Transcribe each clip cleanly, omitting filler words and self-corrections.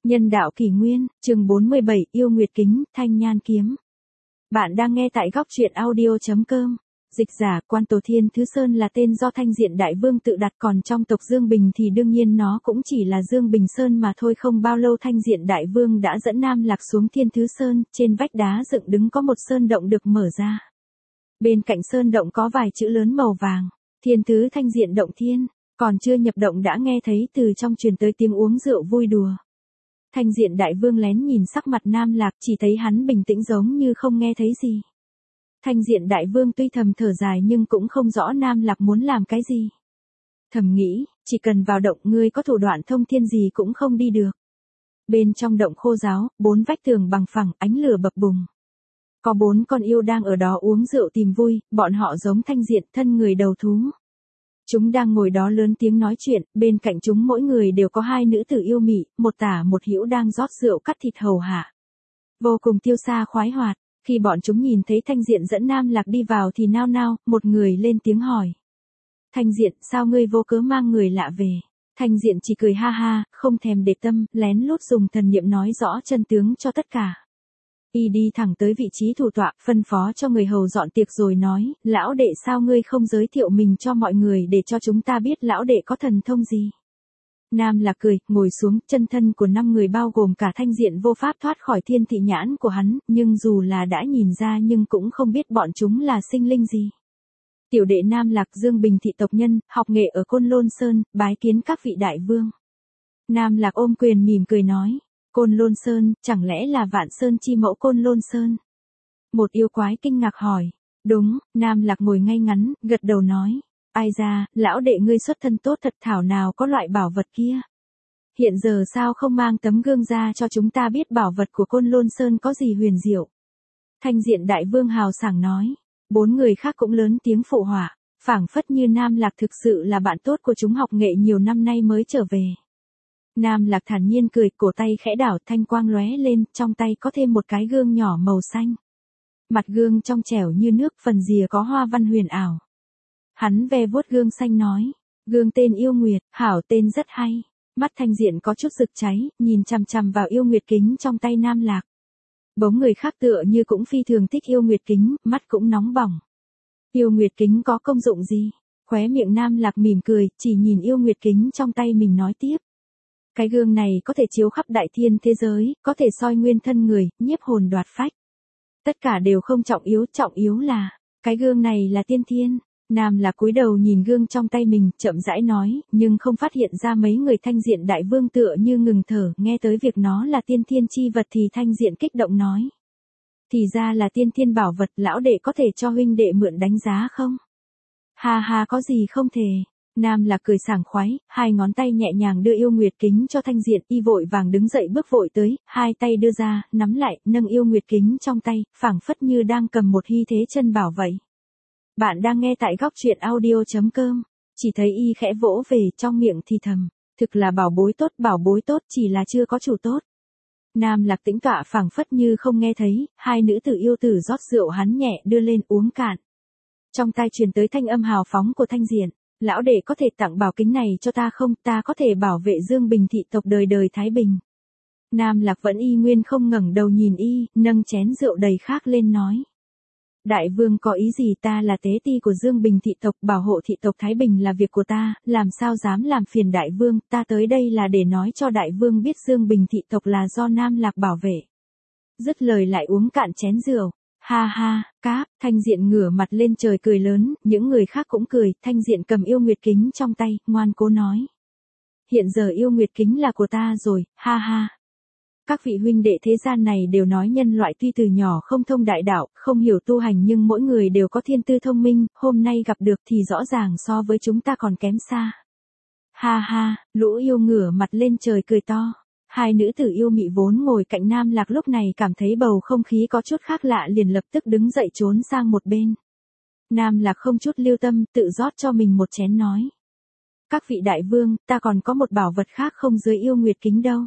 Nhân đạo kỷ nguyên, chương 47, yêu nguyệt kính, thanh nhan kiếm. Bạn đang nghe tại góc truyện audio.com. Dịch giả, Quan Tổ Thiên Thứ Sơn là tên do Thanh Diện Đại Vương tự đặt, còn trong tộc Dương Bình thì đương nhiên nó cũng chỉ là Dương Bình Sơn mà thôi. Không bao lâu Thanh Diện Đại Vương đã dẫn Nam Lạc xuống Thiên Thứ Sơn, trên vách đá dựng đứng có một sơn động được mở ra. Bên cạnh sơn động có vài chữ lớn màu vàng, Thiên Thứ Thanh Diện Động Thiên, còn chưa nhập động đã nghe thấy từ trong truyền tới tiếng uống rượu vui đùa. Thanh Diện Đại Vương lén nhìn sắc mặt Nam Lạc, chỉ thấy hắn bình tĩnh giống như không nghe thấy gì. Thanh Diện Đại Vương tuy thầm thở dài nhưng cũng không rõ Nam Lạc muốn làm cái gì. Thầm nghĩ, chỉ cần vào động ngươi có thủ đoạn thông thiên gì cũng không đi được. Bên trong động khô ráo, 4 vách tường bằng phẳng, ánh lửa bập bùng. Có 4 con yêu đang ở đó uống rượu tìm vui, bọn họ giống Thanh Diện, thân người đầu thú. Chúng đang ngồi đó lớn tiếng nói chuyện, bên cạnh chúng mỗi người đều có 2 nữ tử yêu mị, một tả một hữu đang rót rượu cắt thịt hầu hạ. Vô cùng tiêu sa khoái hoạt, khi bọn chúng nhìn thấy Thanh Diện dẫn Nam Lạc đi vào thì nao nao, một người lên tiếng hỏi. Thanh Diện, sao ngươi vô cớ mang người lạ về? Thanh Diện chỉ cười ha ha, không thèm để tâm, lén lút dùng thần niệm nói rõ chân tướng cho tất cả. Y đi thẳng tới vị trí thủ tọa, phân phó cho người hầu dọn tiệc rồi nói, lão đệ sao ngươi không giới thiệu mình cho mọi người để cho chúng ta biết lão đệ có thần thông gì. Nam Lạc cười, ngồi xuống, chân thân của 5 người bao gồm cả Thanh Diện vô pháp thoát khỏi thiên thị nhãn của hắn, nhưng dù là đã nhìn ra nhưng cũng không biết bọn chúng là sinh linh gì. Tiểu đệ Nam Lạc Dương Bình thị tộc nhân, học nghệ ở Côn Lôn Sơn, bái kiến các vị đại vương. Nam Lạc ôm quyền mỉm cười nói. Côn Lôn Sơn, chẳng lẽ là Vạn Sơn chi mẫu Côn Lôn Sơn? Một yêu quái kinh ngạc hỏi. Đúng, Nam Lạc ngồi ngay ngắn, gật đầu nói. Ai ra, lão đệ ngươi xuất thân tốt thật, thảo nào có loại bảo vật kia. Hiện giờ sao không mang tấm gương ra cho chúng ta biết bảo vật của Côn Lôn Sơn có gì huyền diệu. Thanh Diện Đại Vương hào sảng nói. 4 người khác cũng lớn tiếng phụ họa, phảng phất như Nam Lạc thực sự là bạn tốt của chúng, học nghệ nhiều năm nay mới trở về. Nam Lạc thản nhiên cười, cổ tay khẽ đảo, thanh quang lóe lên, trong tay có thêm một cái gương nhỏ màu xanh. Mặt gương trong trẻo như nước, phần rìa có hoa văn huyền ảo. Hắn ve vuốt gương xanh nói, gương tên yêu nguyệt, hảo tên rất hay. Mắt Thanh Diện có chút rực cháy, nhìn chằm chằm vào yêu nguyệt kính trong tay Nam Lạc. Bóng người khác tựa như cũng phi thường thích yêu nguyệt kính, mắt cũng nóng bỏng. Yêu nguyệt kính có công dụng gì? Khóe miệng Nam Lạc mỉm cười, chỉ nhìn yêu nguyệt kính trong tay mình nói tiếp. Cái gương này có thể chiếu khắp đại thiên thế giới, có thể soi nguyên thân người, nhiếp hồn đoạt phách. Tất cả đều không trọng yếu là, cái gương này là tiên thiên. Nam Lạc cúi đầu nhìn gương trong tay mình, chậm rãi nói, nhưng không phát hiện ra mấy người Thanh Diện Đại Vương tựa như ngừng thở, nghe tới việc nó là tiên thiên chi vật thì Thanh Diện kích động nói. Thì ra là tiên thiên bảo vật, lão đệ có thể cho huynh đệ mượn đánh giá không? Ha ha, có gì không thể. Nam Lạc cười sảng khoái, 2 ngón tay nhẹ nhàng đưa yêu nguyệt kính cho Thanh Diện, y vội vàng đứng dậy bước vội tới, 2 tay đưa ra, nắm lại, nâng yêu nguyệt kính trong tay, phảng phất như đang cầm một hy thế chân bảo vậy. Bạn đang nghe tại góc truyện audio.com, chỉ thấy y khẽ vỗ về, trong miệng thì thầm, thực là bảo bối tốt, chỉ là chưa có chủ tốt. Nam Lạc tĩnh tọa phảng phất như không nghe thấy, 2 nữ tử yêu tử rót rượu hắn nhẹ đưa lên uống cạn. Trong tai truyền tới thanh âm hào phóng của Thanh Diện. Lão đệ có thể tặng bảo kính này cho ta không, ta có thể bảo vệ Dương Bình thị tộc đời đời thái bình. Nam Lạc vẫn y nguyên không ngẩng đầu nhìn y, nâng chén rượu đầy khác lên nói. Đại vương có ý gì, ta là tế ti của Dương Bình thị tộc, bảo hộ thị tộc thái bình là việc của ta, làm sao dám làm phiền đại vương, ta tới đây là để nói cho đại vương biết Dương Bình thị tộc là do Nam Lạc bảo vệ. Dứt lời lại uống cạn chén rượu. Ha ha, cáp, Thanh Diện ngửa mặt lên trời cười lớn, những người khác cũng cười, Thanh Diện cầm yêu nguyệt kính trong tay, ngoan cố nói. Hiện giờ yêu nguyệt kính là của ta rồi, ha ha. Các vị huynh đệ thế gian này đều nói nhân loại tuy từ nhỏ không thông đại đạo, không hiểu tu hành nhưng mỗi người đều có thiên tư thông minh, hôm nay gặp được thì rõ ràng so với chúng ta còn kém xa. Ha ha, lũ yêu ngửa mặt lên trời cười to. 2 nữ tử yêu mị vốn ngồi cạnh Nam Lạc lúc này cảm thấy bầu không khí có chút khác lạ liền lập tức đứng dậy trốn sang một bên. Nam Lạc không chút lưu tâm, tự rót cho mình một chén nói. Các vị đại vương, ta còn có một bảo vật khác không dưới yêu nguyệt kính đâu.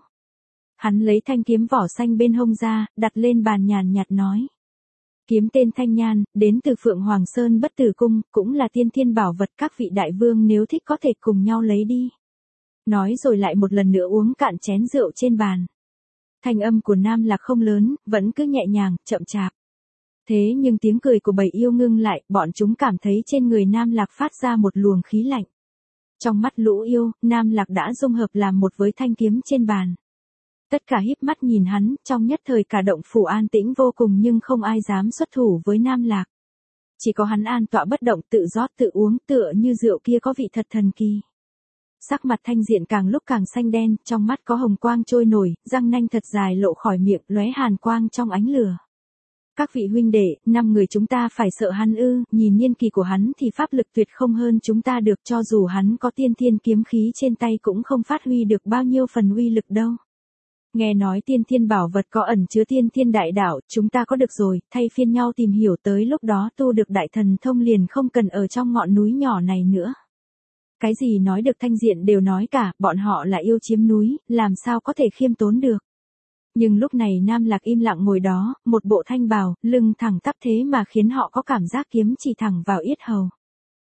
Hắn lấy thanh kiếm vỏ xanh bên hông ra, đặt lên bàn nhàn nhạt nói. Kiếm tên Thanh Nhan, đến từ Phượng Hoàng Sơn Bất Tử Cung, cũng là tiên thiên bảo vật, các vị đại vương nếu thích có thể cùng nhau lấy đi. Nói rồi lại một lần nữa uống cạn chén rượu trên bàn. Thanh âm của Nam Lạc không lớn, vẫn cứ nhẹ nhàng, chậm chạp. Thế nhưng tiếng cười của bầy yêu ngưng lại, bọn chúng cảm thấy trên người Nam Lạc phát ra một luồng khí lạnh. Trong mắt lũ yêu, Nam Lạc đã dung hợp làm một với thanh kiếm trên bàn. Tất cả híp mắt nhìn hắn, trong nhất thời cả động phủ an tĩnh vô cùng nhưng không ai dám xuất thủ với Nam Lạc. Chỉ có hắn an tọa bất động tự rót tự uống tựa như rượu kia có vị thật thần kỳ. Sắc mặt Thanh Diện càng lúc càng xanh đen, trong mắt có hồng quang trôi nổi, răng nanh thật dài lộ khỏi miệng, lóe hàn quang trong ánh lửa. Các vị huynh đệ, 5 người chúng ta phải sợ hắn ư? Nhìn niên kỳ của hắn thì pháp lực tuyệt không hơn chúng ta được, cho dù hắn có tiên thiên kiếm khí trên tay cũng không phát huy được bao nhiêu phần uy lực đâu. Nghe nói tiên thiên bảo vật có ẩn chứa tiên thiên đại đạo, chúng ta có được rồi, thay phiên nhau tìm hiểu tới lúc đó tu được đại thần thông liền không cần ở trong ngọn núi nhỏ này nữa. Cái gì nói được Thanh Diện đều nói cả, bọn họ là yêu chiếm núi, làm sao có thể khiêm tốn được. Nhưng lúc này Nam Lạc im lặng ngồi đó, một bộ thanh bào, lưng thẳng tắp thế mà khiến họ có cảm giác kiếm chỉ thẳng vào yết hầu.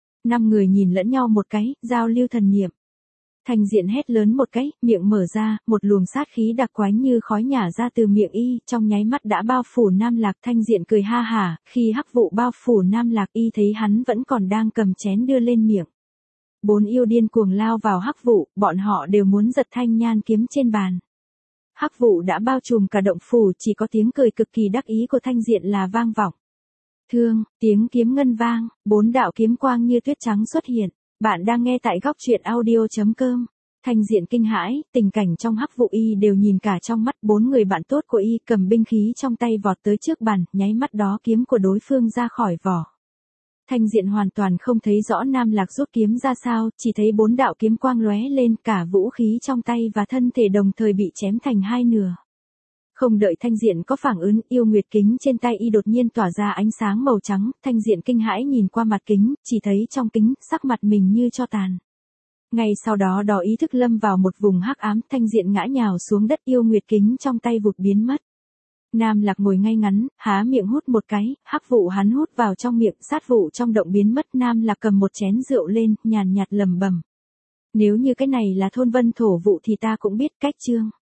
5 người nhìn lẫn nhau một cái, giao lưu thần niệm. Thanh Diện hét lớn một cái, miệng mở ra, một luồng sát khí đặc quánh như khói nhả ra từ miệng y, trong nháy mắt đã bao phủ Nam Lạc. Thanh Diện cười ha hả, khi hắc vụ bao phủ Nam Lạc y thấy hắn vẫn còn đang cầm chén đưa lên miệng. 4 yêu điên cuồng lao vào hắc vụ, bọn họ đều muốn giật thanh nhan kiếm trên bàn. Hắc vụ đã bao trùm cả động phủ, chỉ có tiếng cười cực kỳ đắc ý của Thanh Diện là vang vọng. Thương, tiếng kiếm ngân vang, 4 đạo kiếm quang như tuyết trắng xuất hiện. Bạn đang nghe tại góc truyện audio.com. Thanh Diện kinh hãi, tình cảnh trong hắc vụ y đều nhìn cả trong mắt. 4 người bạn tốt của y cầm binh khí trong tay vọt tới trước bàn, nháy mắt đó kiếm của đối phương ra khỏi vỏ. Thanh Diện hoàn toàn không thấy rõ Nam Lạc rút kiếm ra sao, chỉ thấy 4 đạo kiếm quang lóe lên, cả vũ khí trong tay và thân thể đồng thời bị chém thành hai nửa. Không đợi Thanh Diện có phản ứng, yêu nguyệt kính trên tay y đột nhiên tỏa ra ánh sáng màu trắng, Thanh Diện kinh hãi nhìn qua mặt kính, chỉ thấy trong kính, sắc mặt mình như tro tàn. Ngay sau đó đò ý thức lâm vào một vùng hắc ám, Thanh Diện ngã nhào xuống đất, yêu nguyệt kính trong tay vụt biến mất. Nam Lạc ngồi ngay ngắn, há miệng hút một cái, hắc vụ hắn hút vào trong miệng, sát vụ trong động biến mất. Nam Lạc cầm một chén rượu lên, nhàn nhạt lẩm bẩm. Nếu như cái này là thôn vân thổ vụ thì ta cũng biết cách chương.